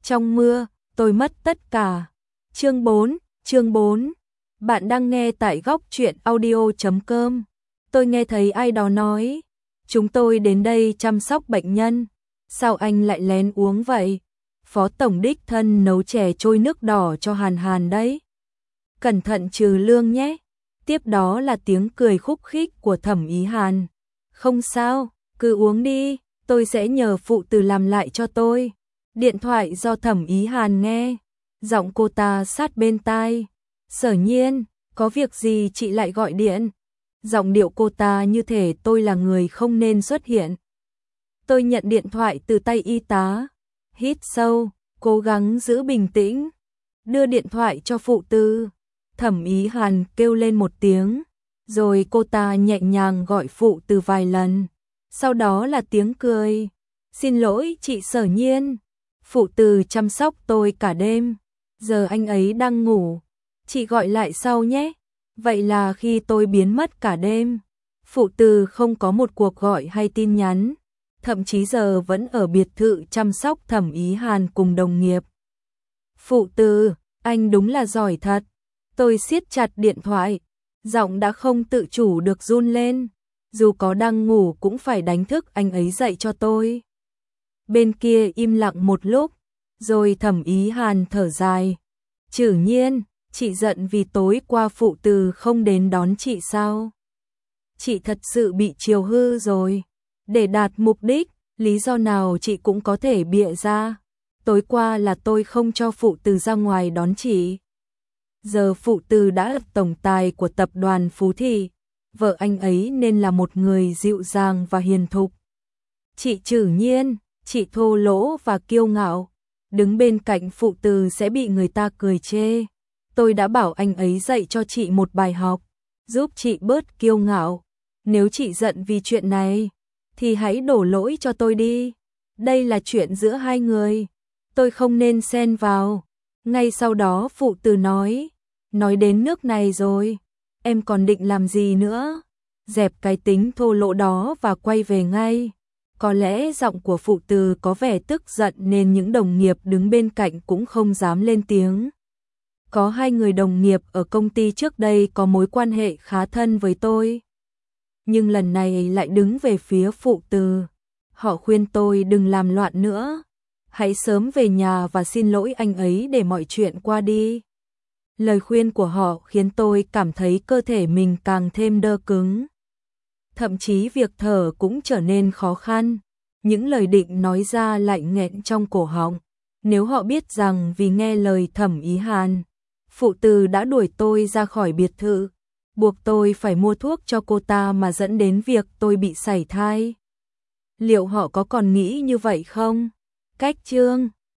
Trong mưa, tôi mất tất cả. Chương 4. Bạn đang nghe tại góc truyện audio.com. Tôi nghe thấy ai đó nói, chúng tôi đến đây chăm sóc bệnh nhân. Sao anh lại lén uống vậy? Phó tổng đích thân nấu chè trôi nước đỏ cho Hàn Hàn đấy. Cẩn thận trừ lương nhé. Tiếp đó là tiếng cười khúc khích của Thẩm Ý Hàn. Không sao, cứ uống đi, tôi sẽ nhờ phụ tử làm lại cho tôi. Điện thoại do Thẩm Ý Hàn nghe, giọng cô ta sát bên tai. Sở Nhiên, có việc gì chị lại gọi điện? Giọng điệu cô ta như thể tôi là người không nên xuất hiện. Tôi nhận điện thoại từ tay y tá, hít sâu, cố gắng giữ bình tĩnh, đưa điện thoại cho phụ tư. Thẩm Ý Hàn kêu lên một tiếng, rồi cô ta nhẹ nhàng gọi phụ từ vài lần. Sau đó là tiếng cười. Xin lỗi chị Sở Nhiên, phụ từ chăm sóc tôi cả đêm, giờ anh ấy đang ngủ, chị gọi lại sau nhé. Vậy là khi tôi biến mất cả đêm, phụ từ không có một cuộc gọi hay tin nhắn, thậm chí giờ vẫn ở biệt thự chăm sóc Thẩm Ý Hàn cùng đồng nghiệp. Phụ từ, anh đúng là giỏi thật. Tôi siết chặt điện thoại, giọng đã không tự chủ được run lên, dù có đang ngủ cũng phải đánh thức anh ấy dậy cho tôi. Bên kia im lặng một lúc, rồi Thẩm Ý Hàn thở dài. Chử Nhiên, chị giận vì tối qua phụ từ không đến đón chị sao? Chị thật sự bị chiều hư rồi. Để đạt mục đích, lý do nào chị cũng có thể bịa ra. Tối qua là tôi không cho phụ từ ra ngoài đón chị. Giờ phụ từ đã là tổng tài của tập đoàn Phú Thị, vợ anh ấy nên là một người dịu dàng và hiền thục. Chị Chử Nhiên, chị thô lỗ và kiêu ngạo, đứng bên cạnh phụ từ sẽ bị người ta cười chê. Tôi đã bảo anh ấy dạy cho chị một bài học, giúp chị bớt kiêu ngạo. Nếu chị giận vì chuyện này, thì hãy đổ lỗi cho tôi đi. Đây là chuyện giữa hai người, tôi không nên xen vào. Ngay sau đó phụ từ nói đến nước này rồi, em còn định làm gì nữa? Dẹp cái tính thô lỗ đó và quay về ngay. Có lẽ giọng của phụ từ có vẻ tức giận nên những đồng nghiệp đứng bên cạnh cũng không dám lên tiếng. Có hai người đồng nghiệp ở công ty trước đây có mối quan hệ khá thân với tôi, nhưng lần này lại đứng về phía phụ từ. Họ khuyên tôi đừng làm loạn nữa, hãy sớm về nhà và xin lỗi anh ấy để mọi chuyện qua đi. Lời khuyên của họ khiến tôi cảm thấy cơ thể mình càng thêm đơ cứng. Thậm chí việc thở cũng trở nên khó khăn, những lời định nói ra lại nghẹn trong cổ họng. Nếu họ biết rằng vì nghe lời Thẩm Ý Hàn, phụ từ đã đuổi tôi ra khỏi biệt thự, buộc tôi phải mua thuốc cho cô ta mà dẫn đến việc tôi bị sảy thai, liệu họ có còn nghĩ như vậy không? Cách chương